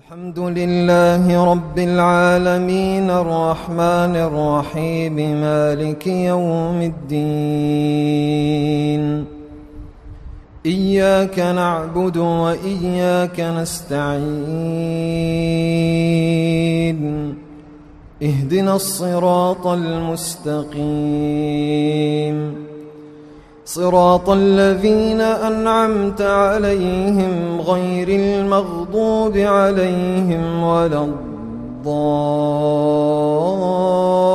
الحمد لله رب العالمين الرحمن الرحيم مالك يوم الدين. إياك نعبد وإياك نستعين. اهدنا الصراط المستقيم، صراط الذين أنعمت عليهم غير المغضوب عليهم ولا الضالين.